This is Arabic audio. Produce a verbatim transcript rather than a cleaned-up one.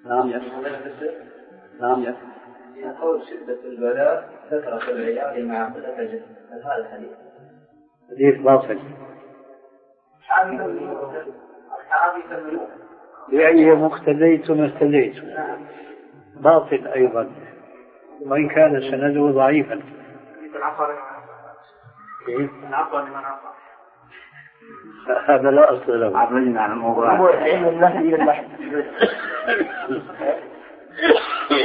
نعم يا نعم يا قول شدة البلاء كثرة العيال مع قلة الجهل، هل هذا الحديث؟ حديث باطل. بأي مقتديتم اهتديتم، باطل أيضا وإن كان سنده ضعيفا. هذا لا أصل له. عرجنا عن الموضوع.